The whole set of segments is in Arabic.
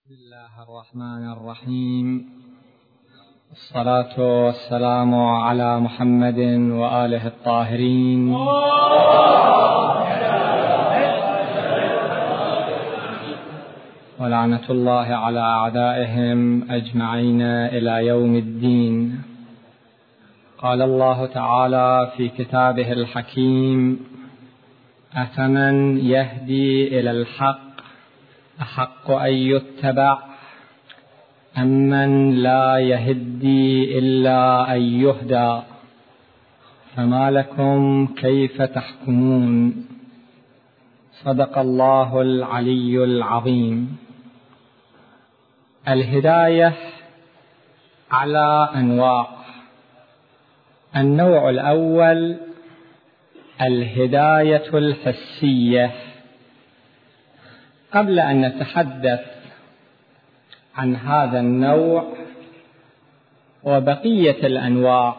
بسم الله الرحمن الرحيم. الصلاة والسلام على محمد وآله الطاهرين ولعنة الله على أعدائهم أجمعين إلى يوم الدين. قال الله تعالى في كتابه الحكيم: أفمن يهدي إلى الحق أحق أن يتبع أمن لا يهدي إلا أن يهدى فما لكم كيف تحكمون. صدق الله العلي العظيم. الهداية على أنواع. النوع الأول الهداية الحسية. قبل أن نتحدث عن هذا النوع وبقية الأنواع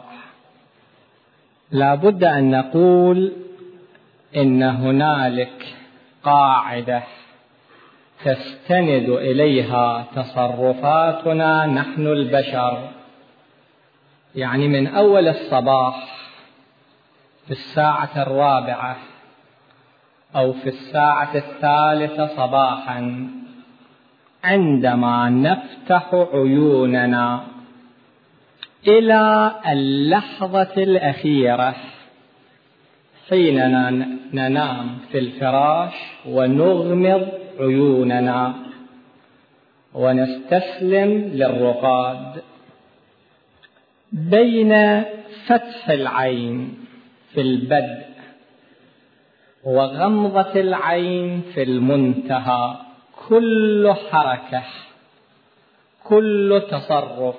لا بد أن نقول إن هنالك قاعدة تستند إليها تصرفاتنا نحن البشر، يعني من أول الصباح في الساعة 4 أو في الساعة 3 صباحا عندما نفتح عيوننا إلى اللحظة الأخيرة حين ننام في الفراش ونغمض عيوننا ونستسلم للرقاد، بين فتح العين في البدء وغمضة العين في المنتهى كل حركة، كل تصرف،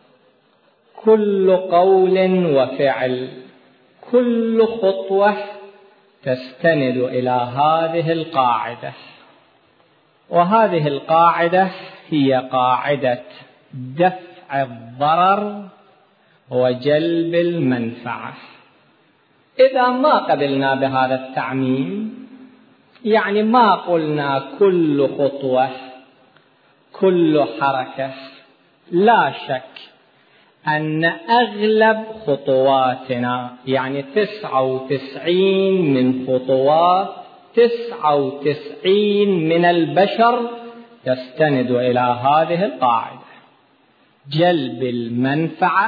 كل قول وفعل، كل خطوة تستند إلى هذه القاعدة. وهذه القاعدة هي قاعدة دفع الضرر وجلب المنفعة. إذا ما قبلنا بهذا التعميم، يعني ما قلنا كل خطوة كل حركة، لا شك أن أغلب خطواتنا، يعني 99 من خطوات 99 من البشر تستند إلى هذه القاعدة: جلب المنفعة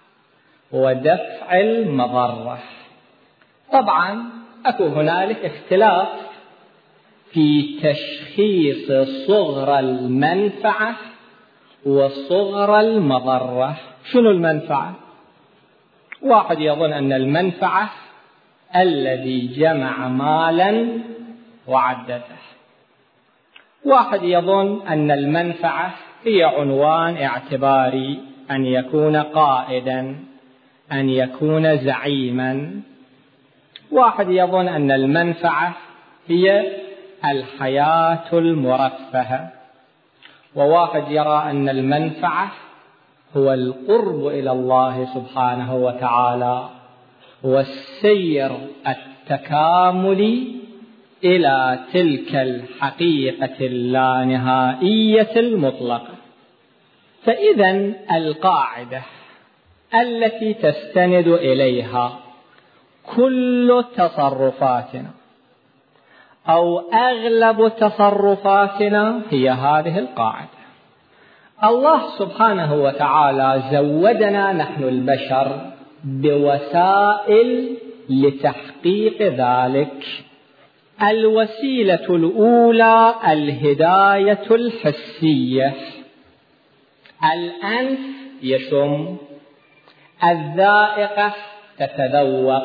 ودفع المضرة. طبعا أكو هنالك اختلاف في تشخيص صغر المنفعة وصغر المضرة. شنو المنفعة؟ واحد يظن أن المنفعة الذي جمع مالا وعدده، واحد يظن أن المنفعة هي عنوان اعتباري، أن يكون قائدا، أن يكون زعيما. واحد يظن أن المنفعة هي الحياة المرفهة، وواحد يرى أن المنفعة هو القرب إلى الله سبحانه وتعالى والسير التكاملي إلى تلك الحقيقة اللانهائية المطلقة. فإذا القاعدة التي تستند إليها كل تصرفاتنا أو أغلب تصرفاتنا هي هذه القاعدة. الله سبحانه وتعالى زودنا نحن البشر بوسائل لتحقيق ذلك. الوسيلة الأولى الهداية الحسية. الأنف يشم، الذائقة تتذوق،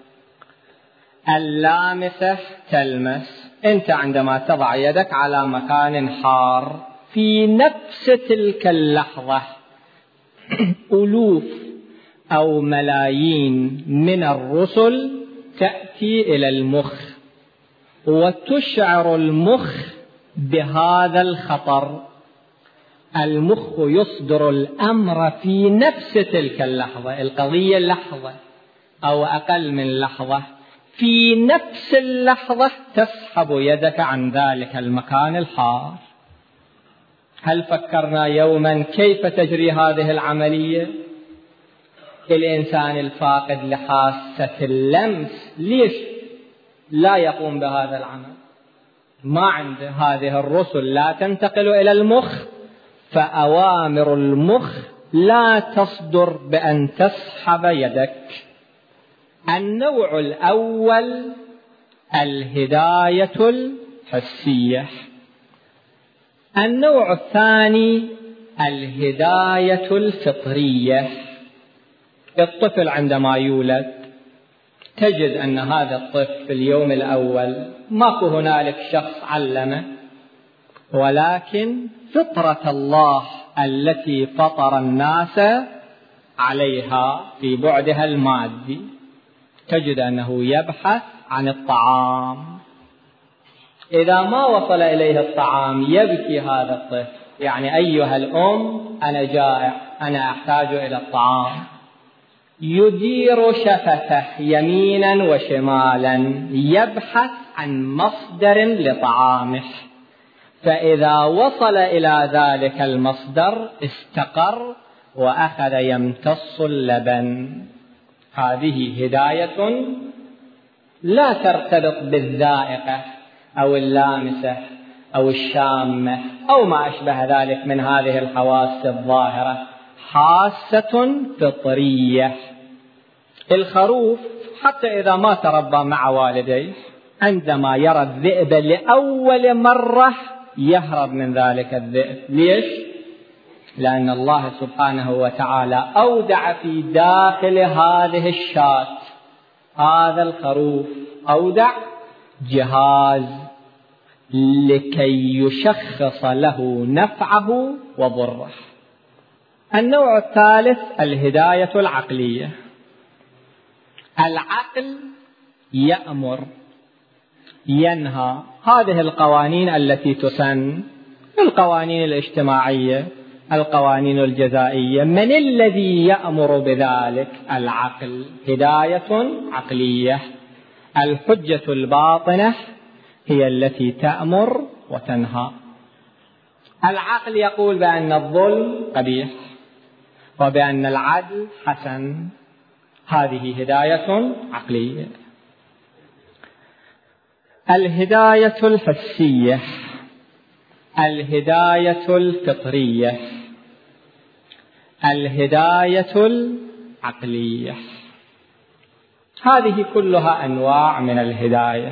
اللامسة تلمس. أنت عندما تضع يدك على مكان حار في نفس تلك اللحظة ألوف أو ملايين من الرسل تأتي إلى المخ وتشعر المخ بهذا الخطر. المخ يصدر الأمر في نفس تلك اللحظة، القضية لحظة أو أقل من لحظة، في نفس اللحظة تسحب يدك عن ذلك المكان الحار. هل فكرنا يوما كيف تجري هذه العملية؟ الإنسان الفاقد لحاسة اللمس ليش لا يقوم بهذا العمل؟ ما عنده هذه الرسل لا تنتقل إلى المخ، فأوامر المخ لا تصدر بأن تسحب يدك. النوع الأول الهداية الحسية. النوع الثاني الهداية الفطرية. الطفل عندما يولد تجد أن هذا الطفل في اليوم الأول ماكو هنالك شخص علمه، ولكن فطرة الله التي فطر الناس عليها في بعدها المادي، تجد أنه يبحث عن الطعام. إذا ما وصل إليه الطعام يبكي هذا الطفل، يعني أيها الأم أنا جائع، أنا أحتاج إلى الطعام. يدير شفته يمينا وشمالا يبحث عن مصدر لطعامه، فإذا وصل إلى ذلك المصدر استقر وأخذ يمتص اللبن. هذه هداية لا ترتبط بالذائقة أو اللامسة أو الشامة أو ما أشبه ذلك من هذه الحواس الظاهرة، حاسة فطرية. الخروف حتى إذا ما تربى مع والديه عندما يرى الذئب لأول مرة يهرب من ذلك الذئب. ليش؟ لأن الله سبحانه وتعالى أودع في داخل هذه الشاة، هذا الخروف أودع جهاز لكي يشخص له نفعه وضره. النوع الثالث الهداية العقلية. العقل يأمر ينهى. هذه القوانين التي تسن، القوانين الاجتماعية، القوانين الجزائية، من الذي يأمر بذلك؟ العقل. هداية عقلية. الحجة الباطنة هي التي تأمر وتنهى. العقل يقول بأن الظلم قبيح وبأن العدل حسن. هذه هداية عقلية. الهداية الحسية. الهداية الفطرية. الهداية العقلية. هذه كلها أنواع من الهداية،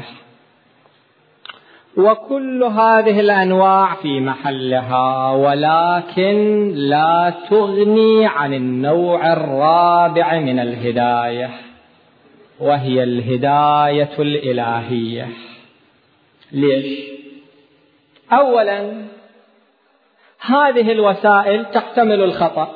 وكل هذه الأنواع في محلها، ولكن لا تغني عن النوع الرابع من الهداية، وهي الهداية الإلهية. ليش؟ أولا هذه الوسائل تحتمل الخطأ،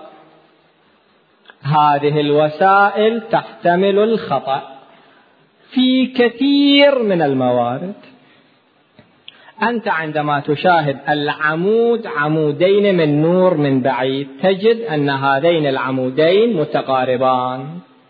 هذه الوسائل تحتمل الخطأ في كثير من الموارد. أنت عندما تشاهد العمود عمودين من نور من بعيد تجد أن هذين العمودين متقاربان،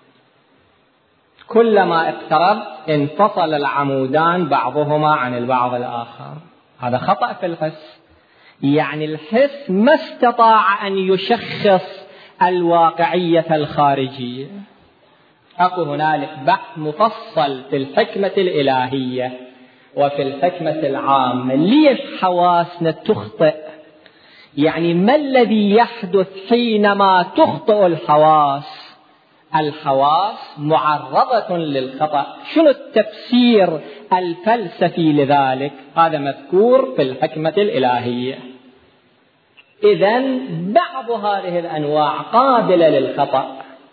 كلما اقترب انفصل العمودان بعضهما عن البعض الآخر. هذا خطأ في الحس، يعني الحس ما استطاع أن يشخص الواقعية الخارجية. أكو هنالك بحث مفصل في الحكمة الإلهية وفي الحكمة العامة. ليش حواسنا تخطئ؟ يعني ما الذي يحدث حينما تخطئ الحواس؟ الحواس معرضة للخطأ. شنو التفسير الفلسفي لذلك؟ هذا مذكور في الحكمة الإلهية. إذن بعض هذه الأنواع قابلة للخطأ.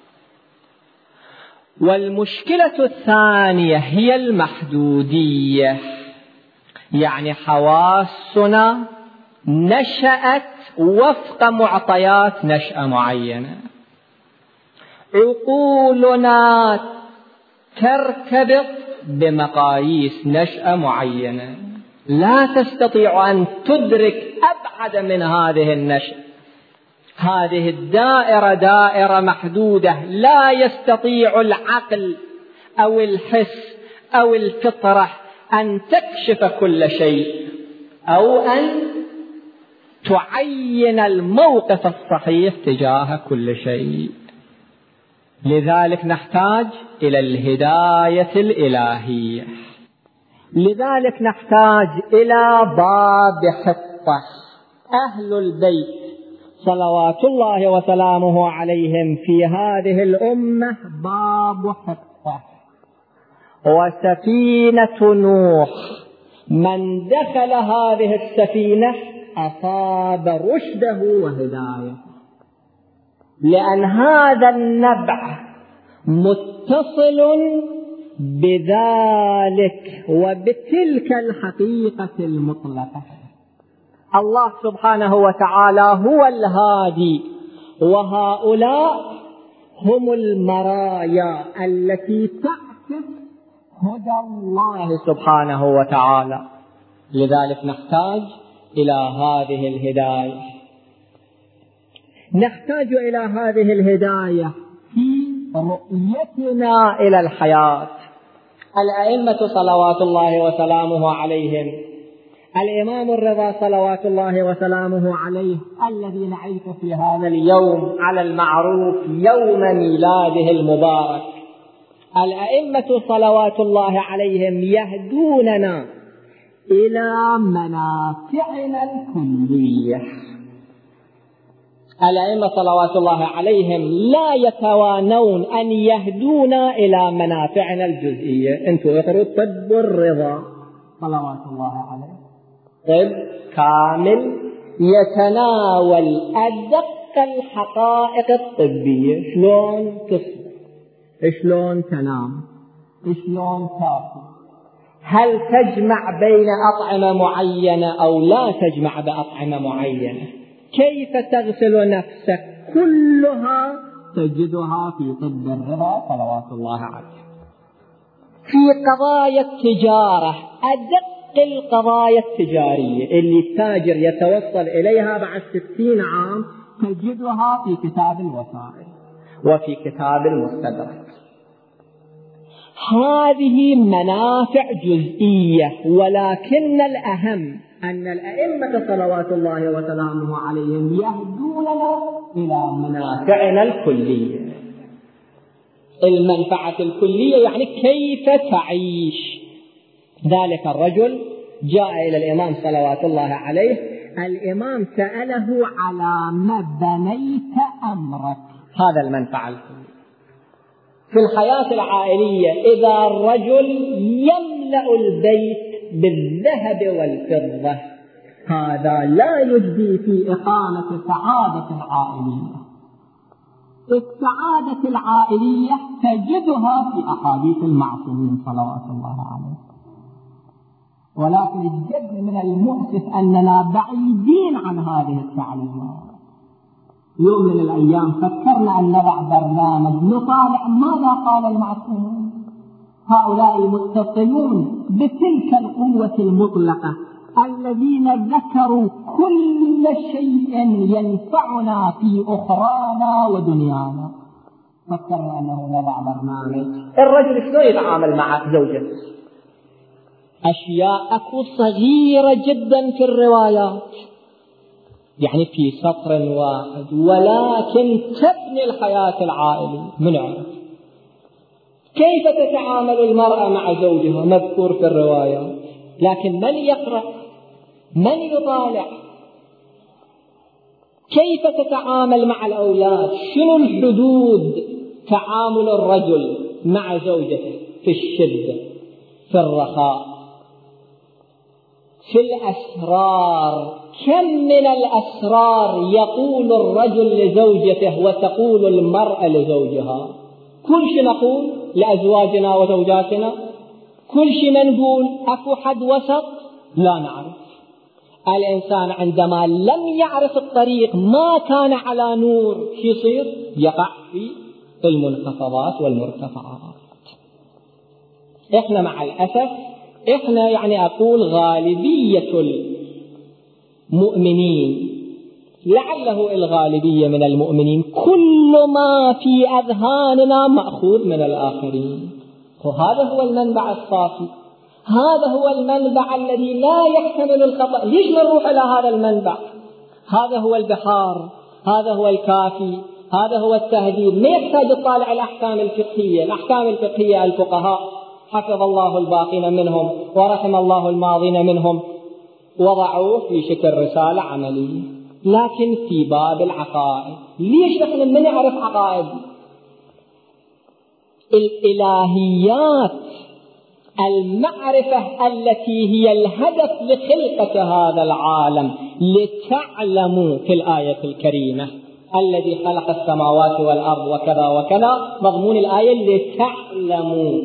والمشكلة الثانية هي المحدودية، يعني حواسنا نشأت وفق معطيات نشأة معينة، عقولنا ترتبط بمقاييس نشأة معينة، لا تستطيع أن تدرك أبعد من هذه النشأة. هذه الدائرة دائرة محدودة، لا يستطيع العقل أو الحس أو الفطرة أن تكشف كل شيء أو أن تعين الموقف الصحيح تجاه كل شيء. لذلك نحتاج إلى الهداية الإلهية، لذلك نحتاج إلى باب حطة. أهل البيت صلوات الله وسلامه عليهم في هذه الأمة باب حطة وسفينة نوح، من دخل هذه السفينة أصاب رشده وهدايته، لأن هذا النبع متصل بذلك وبتلك الحقيقة المطلقة. الله سبحانه وتعالى هو الهادي، وهؤلاء هم المرايا التي تعكس هدى الله سبحانه وتعالى. لذلك نحتاج إلى هذه الهداية، نحتاج إلى هذه الهداية في رؤيتنا إلى الحياة. الأئمة صلوات الله وسلامه عليهم، الإمام الرضا صلوات الله وسلامه عليه الذي نعيش في هذا اليوم على المعروف يوم ميلاده المبارك، الأئمة صلوات الله عليهم يهدوننا إلى منافعنا الكلية. الأئمة صلوات الله عليهم لا يتوانون أن يهدونا إلى منافعنا الجزئية. أنتوا اقروا طب الرضا صلوات الله عليه، طب كامل يتناول أدق الحقائق الطبية، شلون تصبح، شلون تنام، شلون تاكل، هل تجمع بين أطعمة معينة أو لا تجمع بأطعمة معينة، كيف تغسل نفسك، كلها تجدها في طب الرضا صلوات الله عليه. في قضايا التجارة، أدق القضايا التجارية اللي التاجر يتوصل إليها بعد 60 عام تجدها في كتاب الوسائل وفي كتاب المستدرك. هذه منافع جزئية، ولكن الأهم أن الأئمة صلوات الله وسلامه عليهم يهدوننا إلى منافعنا الكلية. المنفعة الكلية يعني كيف تعيش. ذلك الرجل جاء إلى الإمام صلوات الله عليه، الإمام سأله على ما بنيت أمرك، هذا المنفعة الكلية. في الحياة العائلية إذا الرجل يملأ البيت بالذهب والفضة، هذا لا يجدي في إقامة سعادة العائلية. السعادة العائلية تجدها في أحاديث المعصومين صلوات الله عليه، ولكن الجد من المؤسف أننا بعيدين عن هذه الفعاليات. يوم من الأيام فكرنا أن نضع برنامج نطالع ماذا قال المعصومون، هؤلاء المتصلون بتلك القوة المطلقة الذين ذكروا كل شيء ينفعنا في أخرانا ودنيانا. فكرنا أنه نضع برنامج الرجل شلون يتعامل مع زوجته، أشياء أكو صغيرة جدا في الروايات، يعني في سطر واحد، ولكن تبني الحياة العائلية. من يعرف كيف تتعامل المرأة مع زوجها مذكور في الروايات، لكن من يقرأ، من يطالع، كيف تتعامل مع الأولاد، شنو الحدود تعامل الرجل مع زوجته في الشدة، في الرخاء، في الأسرار. كم من الأسرار يقول الرجل لزوجته وتقول المرأة لزوجها. كل شيء نقول لأزواجنا وزوجاتنا، كل شيء نقول أكو حد وسط لا نعرف. الإنسان عندما لم يعرف الطريق، ما كان على نور، شو يصير؟ يقع في المنخفضات والمرتفعات. إحنا مع الأسف، إحنا يعني أقول غالبية المؤمنين، لعله الغالبية من المؤمنين، كل ما في أذهاننا مأخوذ من الآخرين. وهذا هو المنبع الصافي، هذا هو المنبع الذي لا يحتمل الخطأ. ليش نروح إلى هذا المنبع؟ هذا هو البحار، هذا هو الكافي، هذا هو التهذيب. ما يحتاج تطالع الأحكام الفقهية. الأحكام الفقهية الفقهاء حفظ الله الباقين منهم ورحم الله الماضين منهم وضعوه في شكل رسالة عملية. لكن في باب العقائد، ليش نحن ما نعرف عقائد الإلهيات؟ المعرفة التي هي الهدف لخلقة هذا العالم، لتعلموا في الآية الكريمة الذي خلق السماوات والأرض وكذا وكذا، مضمون الآية لتعلموا.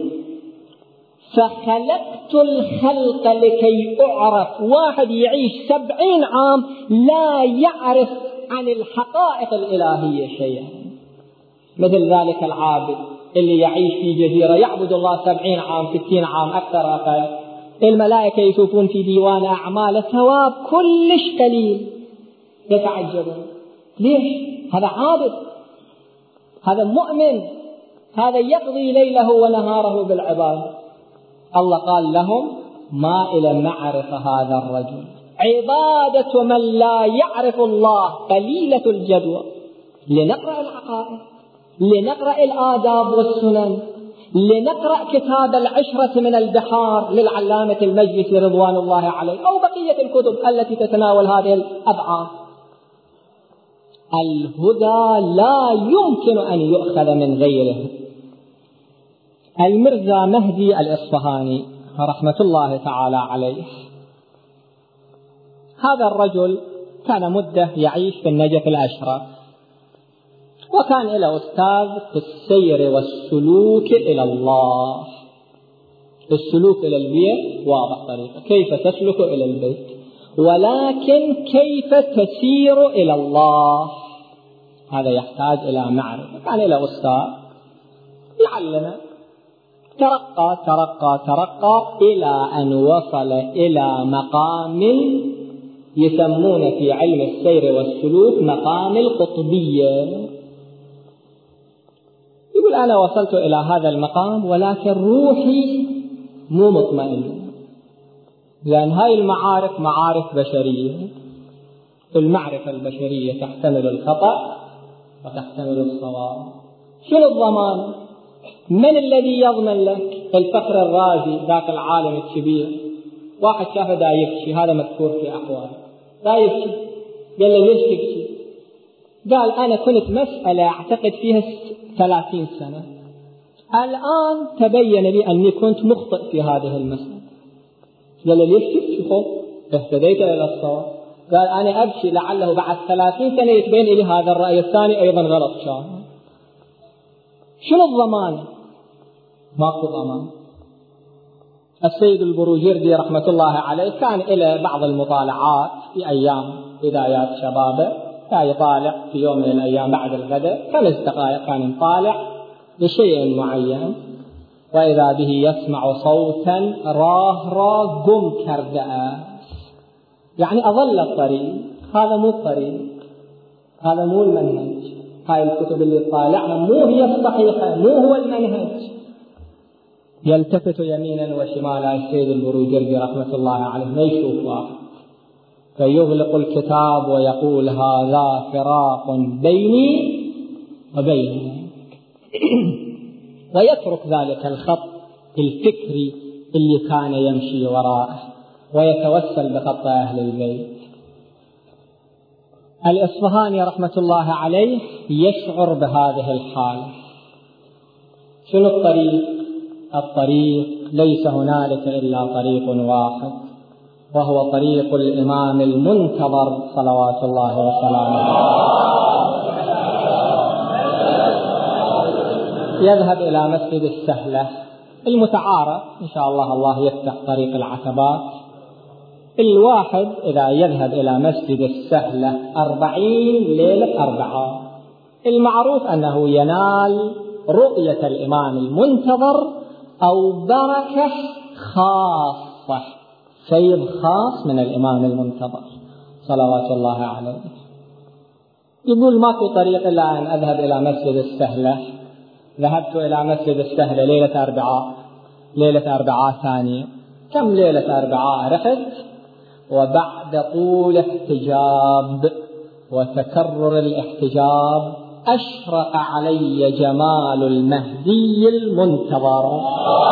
فخلقت الخلق لكي أعرف. واحد يعيش 70 عام لا يعرف عن الحقائق الإلهية شيئا، مثل ذلك العابد اللي يعيش في جزيرة يعبد الله 70 عام 60 عام أكثر أقل، الملائكة يشوفون في ديوان أعمال ثواب كلش قليل، يتعجبون. ليش؟ هذا عابد، هذا مؤمن، هذا يقضي ليله ونهاره بالعبادة. الله قال لهم ما إلى معرفة هذا الرجل. عبادة من لا يعرف الله قليلة الجدوى. لنقرأ العقائد، لنقرأ الآداب والسنن، لنقرأ كتاب العشرة من البحار للعلامة المجلسي رضوان الله عليه، أو بقية الكتب التي تتناول هذه الأبعاد. الهدى لا يمكن أن يؤخذ من غيره. المرزا مهدي الإصفهاني رحمة الله تعالى عليه، هذا الرجل كان مدة يعيش في النجف الأشرف، وكان له أستاذ في السير والسلوك إلى الله. السلوك إلى البيت واضح طريقة، كيف تسلك إلى البيت، ولكن كيف تسير إلى الله هذا يحتاج إلى معرفة. كان له أستاذ يعلمه، ترقى ترقى ترقى إلى أن وصل إلى مقام يسمون في علم السير والسلوك مقام القطبية. يقول أنا وصلت إلى هذا المقام ولكن روحي مو مطمئنة، لأن هاي المعارف معارف بشرية. المعرفة البشرية تحتمل الخطأ وتحتمل الصواب. شنو الضمان؟ من الذي يضمن لك؟ الفخر الرازي ذاك العالم الكبير، واحد شافه دا يبكي، هذا مذكور في أحواله، دا يبكي، قال له ليش تبكي؟ قال أنا كنت مسألة أعتقد فيها 30 سنة، الآن تبين لي أني كنت مخطئ في هذه المسألة. قال له ليش تبكي؟ خب اهتديت إلى الصواب. قال أنا أبكي لعله بعد 30 سنة يتبين لي هذا الرأي الثاني أيضا غلط كان. شنو الضمان؟ ماكو ضمان. السيد البروجردي رحمة الله عليه كان إلى بعض المطالعات في أيام بدايات شبابه، كان يطالع في يوم من الأيام بعد الغداء 5 دقائق كان يطالع بشيء معين، وإذا به يسمع صوتا راه قم كرداس، يعني أضل الطريق. هذا مو الطريق، هذا مو المنهج. هاي الكتب اللي طالعها مو هي الصحيحة، مو هو المنهج. يلتفت يمينا وشمالا السيد البروجردي رحمة الله عليه، ما يشوف واحد، فيغلق الكتاب ويقول هذا فراق بيني وبينك ويترك ذلك الخط الفكري اللي كان يمشي وراءه ويتوسل بخط أهل البيت. الإصفهاني رحمة الله عليه يشعر بهذه الحالة. شنو الطريق؟ الطريق ليس هنالك إلا طريق واحد، وهو طريق الإمام المنتظر صلوات الله وسلامه عليه. يذهب إلى مسجد السهلة المتعارف، إن شاء الله الله يفتح طريق العتبات. الواحد إذا يذهب إلى مسجد السهلة 40 ليلة 4، المعروف أنه ينال رؤية الإمام المنتظر أو بركة خاصة، سيد خاص من الإمام المنتظر صلوات الله عليه. يقول ماكو طريق إلا أن أذهب إلى مسجد السهلة. ذهبت إلى مسجد السهلة ليلة 4، ليلة 4 ثانية. كم ليلة 4 رحت، وبعد طول احتجاب وتكرر الاحتجاب أشرق علي جمال المهدي المنتظر.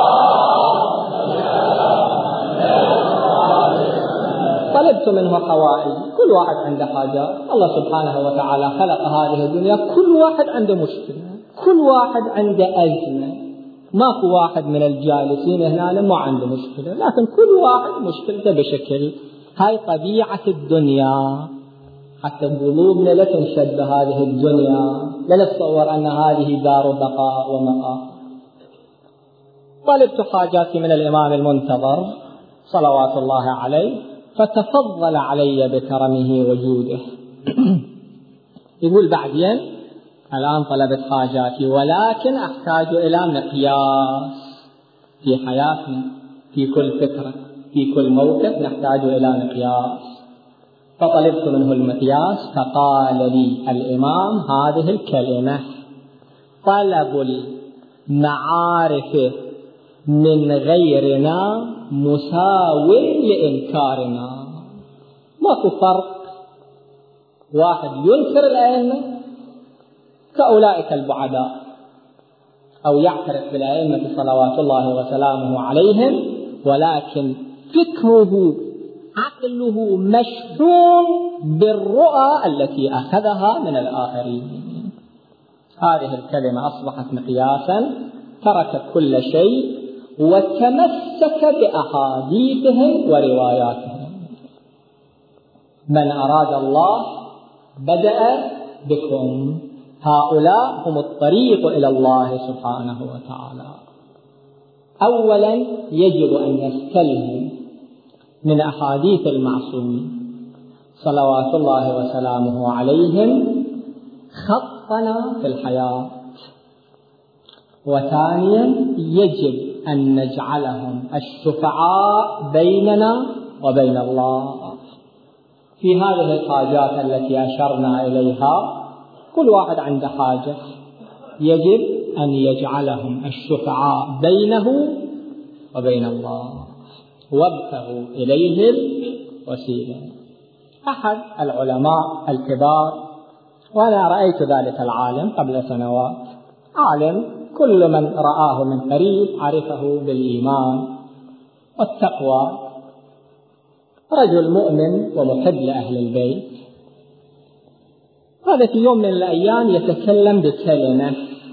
طلبت منه حوائج، كل واحد عنده حاجات. الله سبحانه وتعالى خلق هذه الدنيا، كل واحد عنده مشكلة، كل واحد عنده أزمة. ماكو واحد من الجالسين هنا ما عنده مشكلة، لكن كل واحد مشكلته بشكل. هاي طبيعة الدنيا. حتى قلوبنا لا تنشد بهذه الدنيا، لا نتصور أن هذه دار بقاء ومآب. طلبت حاجاتي من الإمام المنتظر صلوات الله عليه، فتفضل علي بكرمه وجوده. يقول بعدين الآن طلبت حاجاتي، ولكن أحتاج إلى مقياس في حياتنا، في كل فكرة، في كل موقف نحتاج إلى مقياس. فطلبت منه المقياس، فقال لي الإمام هذه الكلمة: طلب المعارف من غيرنا مساو لإنكارنا. ماكو فرق، واحد ينكر الأئمة كأولئك البعداء، أو يعترف بالأئمة صلوات الله وسلامه عليهم، ولكن فكره عقله مشحون بالرؤى التي أخذها من الآخرين. هذه الكلمة أصبحت مقياسا، ترك كل شيء وتمسك بأحاديثهم ورواياتهم. من أراد الله بدأ بكم، هؤلاء هم الطريق إلى الله سبحانه وتعالى. أولا يجب أن نستلهم من أحاديث المعصومين صلوات الله وسلامه عليهم خطنا في الحياة. وثانيا يجب أن نجعلهم الشفعاء بيننا وبين الله في هذه الحاجات التي أشرنا إليها. كل واحد عنده حاجة، يجب أن يجعلهم الشفعاء بينه وبين الله، وابتغوا إليه الوسيلة. أحد العلماء الكبار، وأنا رأيت ذلك العالم قبل سنوات، عالم كل من رآه من قريب عرفه بالإيمان والتقوى، رجل مؤمن ومحب لأهل البيت. هذا في يوم من الأيام يتكلم بكلمة،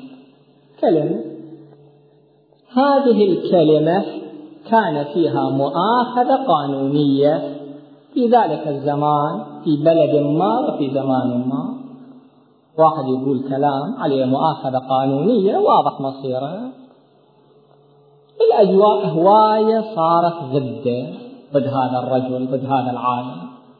هذه الكلمة كان فيها مؤاخذة قانونية في ذلك الزمان في بلد ما وفي زمان ما. واحد يقول كلام عليه مؤاخذة قانونية واضح مصيره، الأجواء هواية صارت ضد هذا الرجل، ضد هذا العالم.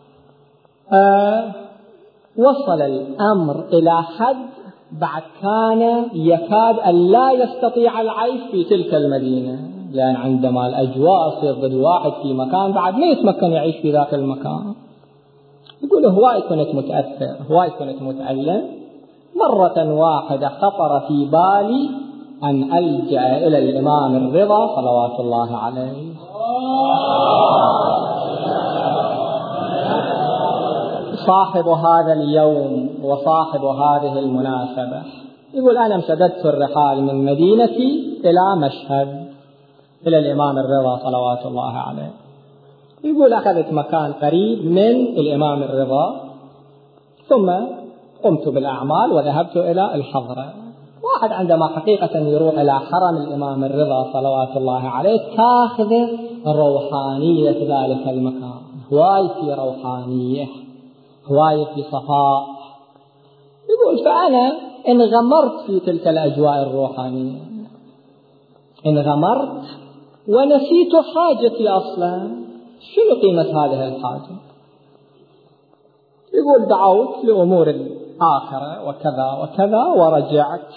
وصل الأمر إلى حد بعد كان يكاد أن لا يستطيع العيش في تلك المدينة، لأن عندما الأجواء تصير ضد واحد في مكان بعد ما يتمكن يعيش في ذاك المكان. يقول هواي كنت متأثر، هواي كنت متألم. مرة واحدة خطر في بالي أن ألجأ إلى الإمام الرضا صلوات الله عليه. صاحب هذا اليوم وصاحب هذه المناسبة يقول أنا امتددت الرحال من مدينتي إلى مشهد إلى الإمام الرضا صلوات الله عليه. يقول أخذت مكان قريب من الإمام الرضا، ثم قمت بالأعمال وذهبت إلى الحضرة. واحد عندما حقيقة يروح إلى حرم الإمام الرضا صلوات الله عليه تأخذ روحانية ذلك المكان، هواي في روحانية، هواي في صفاء. يقول فأنا انغمرت في تلك الأجواء الروحانية، انغمرت ونسيت حاجتي أصلا. شنو قيمة هذه الحاجة؟ يقول دعوت لأمور الآخرة وكذا وكذا ورجعت،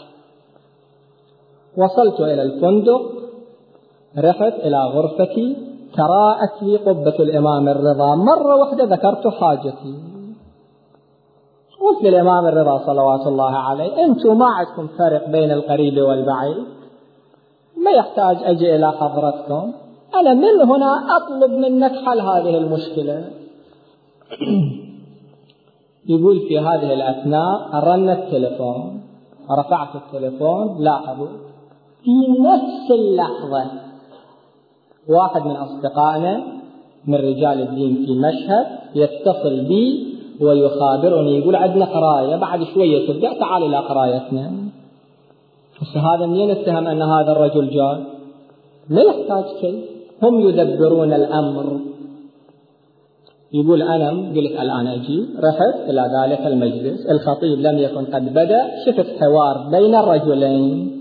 وصلت إلى الفندق، رحت إلى غرفتي، تراءت لي قبة الإمام الرضا. مرة واحدة ذكرت حاجتي، قلت للإمام الرضا صلوات الله عليه أنتم ما عندكم فرق بين القريب والبعيد، ما يحتاج أجي إلى حضرتكم، أنا من هنا أطلب منك حل هذه المشكلة. يقول في هذه الأثناء رن التلفون، رفعت التلفون، لاحظوا في نفس اللحظة واحد من أصدقائنا من رجال الدين في مشهد يتصل بي ويخابرني، يقول عندنا قراية بعد شوية تبدأ، تعال إلى قرايتنا. بس هذا منين اتهم أن هذا الرجل جاء؟ لا يحتاج شيء، هم يدبرون الأمر. يقول أنا قلت الآن أجي، رحت إلى ذلك المجلس، الخطيب لم يكن قد بدأ، شفت حوار بين الرجلين.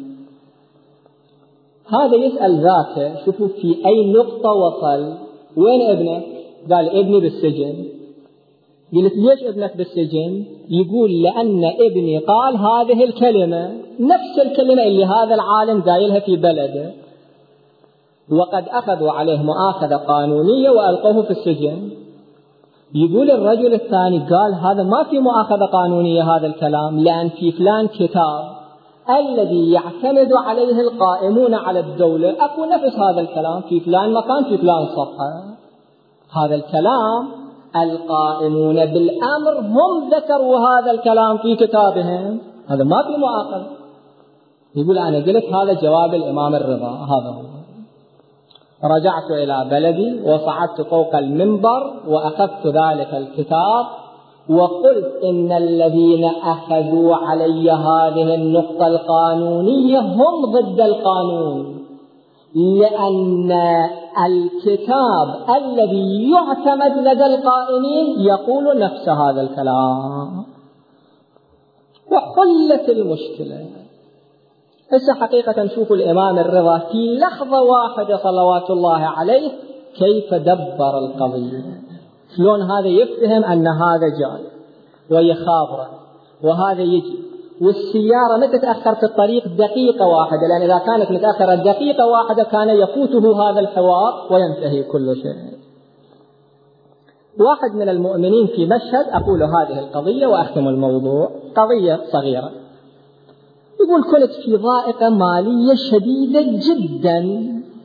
هذا يسأل ذاته شوفوا في أي نقطة وصل، وين ابنك؟ قال ابني بالسجن. قلت ليش ابنك بالسجن؟ يقول لأن ابني قال هذه الكلمة، نفس الكلمة اللي هذا العالم قايلها في بلده، وقد أخذوا عليه مؤاخذة قانونية وألقوه في السجن. يقول الرجل الثاني قال هذا ما في مؤاخذة قانونية هذا الكلام، لأن في فلان كتاب الذي يعتمد عليه القائمون على الدولة أكو نفس هذا الكلام في فلان مكان في فلان صفحة. هذا الكلام القائمون بالأمر هم ذكروا هذا الكلام في كتابهم، هذا ما في مؤاخذة. يقول أنا قلت هذا جواب الإمام الرضا، هذا هو. رجعت إلى بلدي وصعدت فوق المنبر وأخذت ذلك الكتاب وقلت إن الذين أخذوا علي هذه النقطة القانونية هم ضد القانون، لأن الكتاب الذي يعتمد لدى القائمين يقول نفس هذا الكلام، وحلت المشكلة. هسه حقيقة نشوف الإمام الرضا في لحظة واحدة صلوات الله عليه كيف دبر القضية، شلون هذا يفهم أن هذا جاي ويخابره وهذا يجي، والسيارة متى تتأخر في الطريق دقيقة واحدة، لأن إذا كانت متأخرة دقيقة واحدة كان يفوته هذا الحوار وينتهي كل شيء. واحد من المؤمنين في مشهد، أقول هذه القضية وأختم الموضوع، قضية صغيرة. يقول كنت في ضائقة مالية شديدة جدا،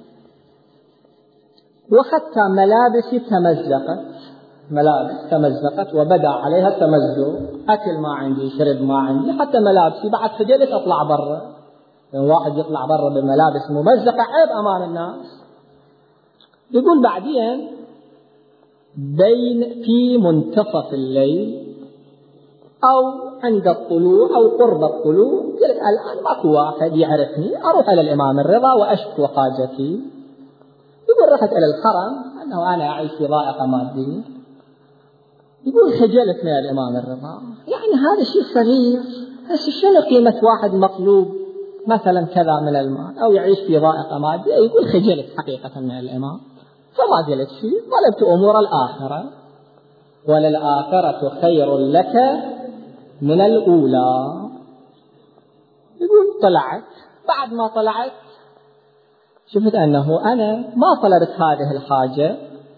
وحتى ملابسي تمزقت وبدأ عليها التمزق، أكل ما عندي، شرب ما عندي، حتى ملابسي بعد خجلت أطلع برا، يعني واحد يطلع برا بملابس ممزقة عيب أمام الناس. يقول بعدين في منتصف الليل أو عند الطلوع أو قرب الطلوع، قلت الآن ماكو واحد يعرفني، أروح إلى الإمام الرضا وأشكو حاجتي. يقول رحت إلى الحرم أنه أنا أعيش في ضائقة مادية. يقول خجلت من الإمام الرضا، يعني هذا شيء صغير، بس شنو قيمة واحد مطلوب مثلا كذا من المال أو يعيش في ضائقة مادية؟ يقول خجلت حقيقة من الإمام، فما قلت شيء، طلبت أمور الآخرة، وللآخرة خير لك من الأولى. يقول طلعت، بعد ما طلعت شفت أنه أنا ما طلبت هذه الحاجة،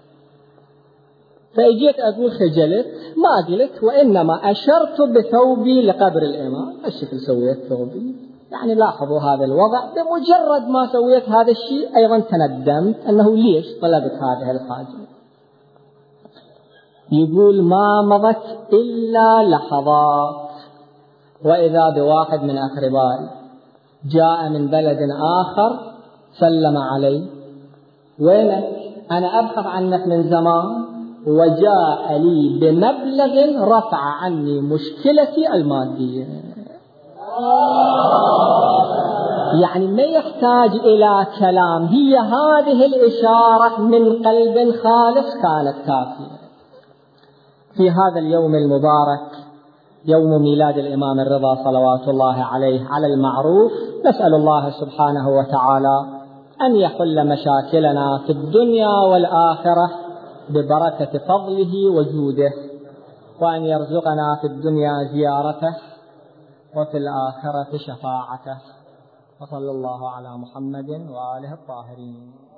فأجيت أقول خجلت، ما قلت، وإنما أشرت بثوبي لقبر الإمام. الشكل سويت ثوبي، يعني لاحظوا هذا الوضع، بمجرد ما سويت هذا الشيء أيضا تندمت أنه ليش طلبت هذه الحاجة. يقول ما مضت إلا لحظات وإذا بواحد من أقربائي جاء من بلد آخر سلم علي، وينك؟ أنا أبحث عنك من زمان، وجاء لي بمبلغ رفع عني مشكلتي المادية. يعني ما يحتاج إلى كلام، هي هذه الإشارة من قلب خالص كانت كافية. في هذا اليوم المبارك، يوم ميلاد الإمام الرضا صلوات الله عليه على المعروف، نسأل الله سبحانه وتعالى أن يحل مشاكلنا في الدنيا والآخرة ببركة فضله وجوده، وأن يرزقنا في الدنيا زيارته وفي الآخرة شفاعته، وصلى الله على محمد وآله الطاهرين.